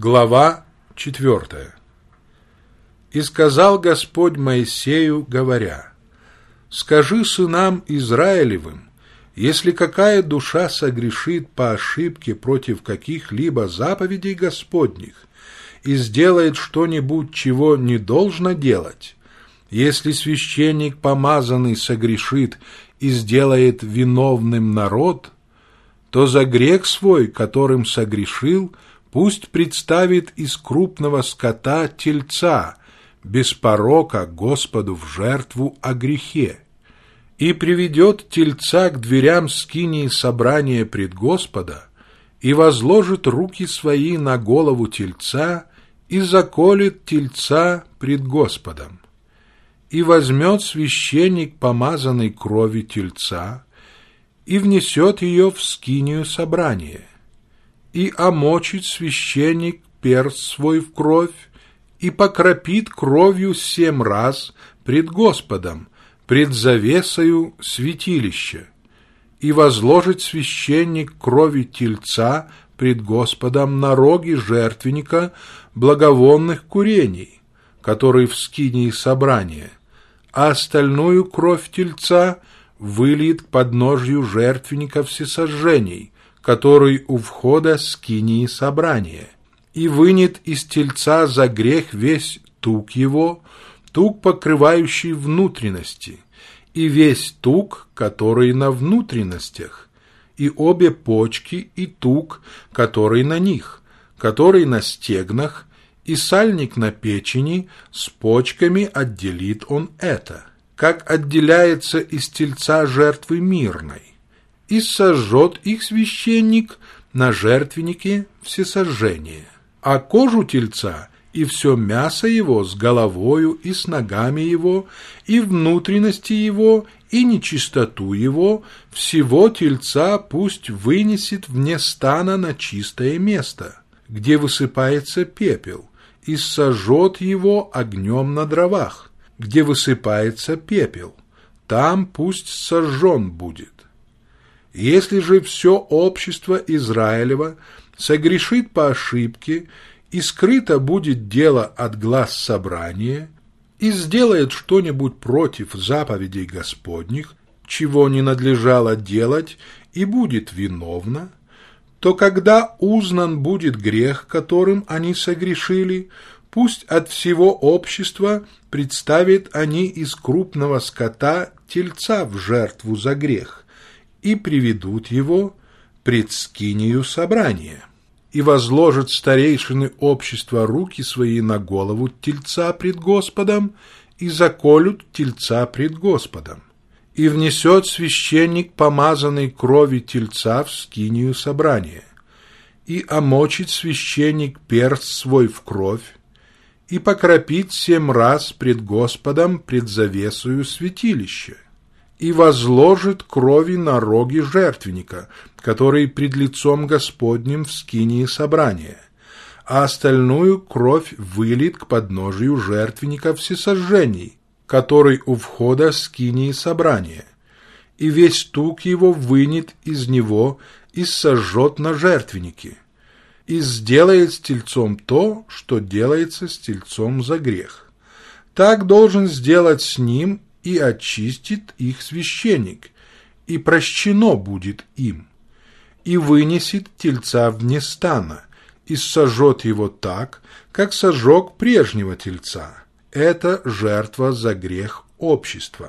Глава 4. «И сказал Господь Моисею, говоря: скажи сынам Израилевым, если какая душа согрешит по ошибке против каких-либо заповедей Господних и сделает что-нибудь, чего не должно делать, если священник помазанный согрешит и сделает виновным народ, то за грех свой, которым согрешил, пусть представит из крупного скота тельца, без порока Господу в жертву о грехе, и приведет тельца к дверям скинии собрания пред Господа, и возложит руки свои на голову тельца, и заколет тельца пред Господом. И возьмет священник помазанной крови тельца, и внесет ее в скинию собрания, и омочит священник перст свой в кровь, и покропит кровью 7 раз пред Господом, пред завесою святилища, и возложит священник крови тельца пред Господом на роги жертвенника благовонных курений, который в скинии собрания, а остальную кровь тельца выльет к подножью жертвенника всесожжений, который у входа скинии собрания, и вынет из тельца за грех весь тук его, тук, покрывающий внутренности, и весь тук, который на внутренностях, и обе почки, и тук, который на них, который на стегнах, и сальник на печени, с почками отделит он это, как отделяется из тельца жертвы мирной, и сожжет их священник на жертвеннике всесожжения. А кожу тельца и все мясо его с головою и с ногами его, и внутренности его, и нечистоту его, всего тельца пусть вынесет вне стана на чистое место, где высыпается пепел, и сожжет его огнем на дровах, где высыпается пепел, там пусть сожжен будет. Если же все общество Израилева согрешит по ошибке, и скрыто будет дело от глаз собрания, и сделает что-нибудь против заповедей Господних, чего не надлежало делать, и будет виновна, то когда узнан будет грех, которым они согрешили, пусть от всего общества представят они из крупного скота тельца в жертву за грех, и приведут его пред скинию собрания, и возложат старейшины общества руки свои на голову тельца пред Господом, и заколют тельца пред Господом. И внесет священник помазанной крови тельца в скинию собрания, и омочит священник перст свой в кровь, и покропит 7 раз пред Господом пред завесою святилища, и возложит крови на роги жертвенника, который пред лицом Господним в скинии собрания, а остальную кровь выльет к подножию жертвенника всесожжений, который у входа скинии собрания, и весь тук его вынет из него и сожжет на жертвеннике, и сделает с тельцом то, что делается с тельцом за грех. Так должен сделать с ним, и очистит их священник, и прощено будет им, и вынесет тельца вне стана, и сожжет его так, как сожег прежнего тельца. Это жертва за грех общества.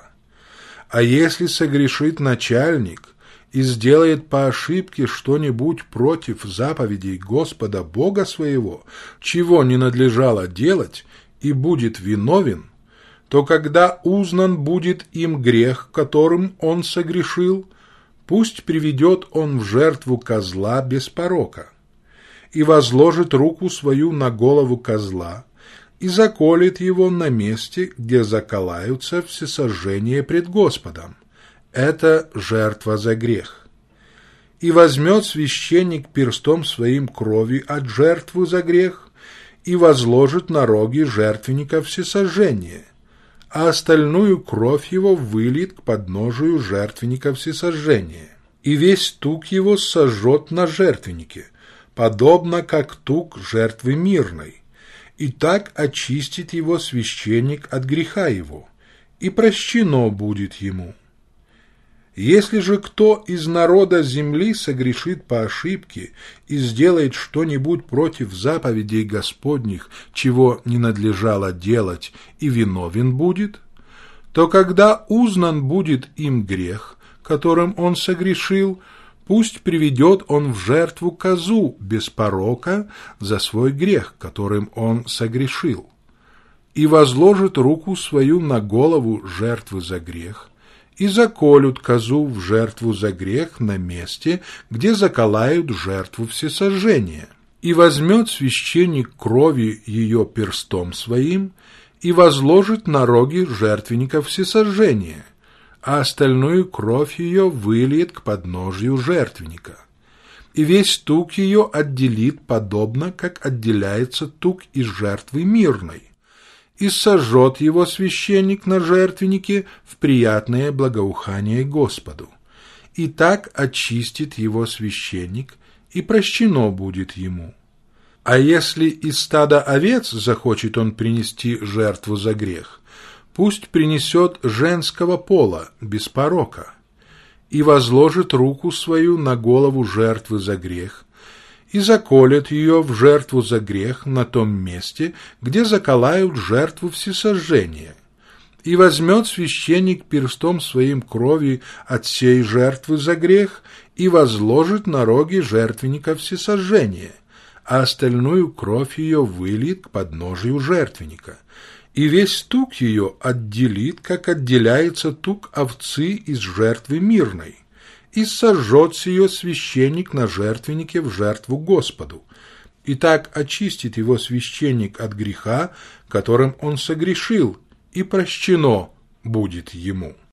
А если согрешит начальник и сделает по ошибке что-нибудь против заповедей Господа Бога своего, чего не надлежало делать, и будет виновен, то когда узнан будет им грех, которым он согрешил, пусть приведет он в жертву козла без порока, и возложит руку свою на голову козла, и заколет его на месте, где заколаются всесожжения пред Господом. Это жертва за грех. И возьмет священник перстом своим крови от жертвы за грех, и возложит на роги жертвенника всесожжения, а остальную кровь его выльет к подножию жертвенника всесожжения, и весь тук его сожжет на жертвеннике, подобно как тук жертвы мирной, и так очистит его священник от греха его, и прощено будет ему. Если же кто из народа земли согрешит по ошибке и сделает что-нибудь против заповедей Господних, чего не надлежало делать, и виновен будет, то когда узнан будет им грех, которым он согрешил, пусть приведет он в жертву козу без порока за свой грех, которым он согрешил, и возложит руку свою на голову жертвы за грех, и заколют козу в жертву за грех на месте, где заколают жертву всесожжения. И возьмет священник крови ее перстом своим, и возложит на роги жертвенника всесожжения, а остальную кровь ее выльет к подножию жертвенника. И весь тук ее отделит подобно, как отделяется тук из жертвы мирной, и сожжет его священник на жертвеннике в приятное благоухание Господу. И так очистит его священник, и прощено будет ему. А если из стада овец захочет он принести жертву за грех, пусть принесет женского пола, без порока, и возложит руку свою на голову жертвы за грех, и заколет ее в жертву за грех на том месте, где заколают жертву всесожжения. И возьмет священник перстом своим крови от сей жертвы за грех и возложит на роги жертвенника всесожжения, а остальную кровь ее выльет к подножию жертвенника. И весь тук ее отделит, как отделяется тук овцы из жертвы мирной, и сожжет ее священник на жертвеннике в жертву Господу. И так очистит его священник от греха, которым он согрешил, и прощено будет ему.